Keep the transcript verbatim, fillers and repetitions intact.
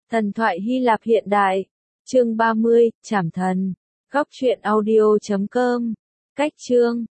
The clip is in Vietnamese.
Thần thoại Hy Lạp hiện đại. Chương ba mươi, Trảm thần. Góc truyện audio chấm com. Cách chương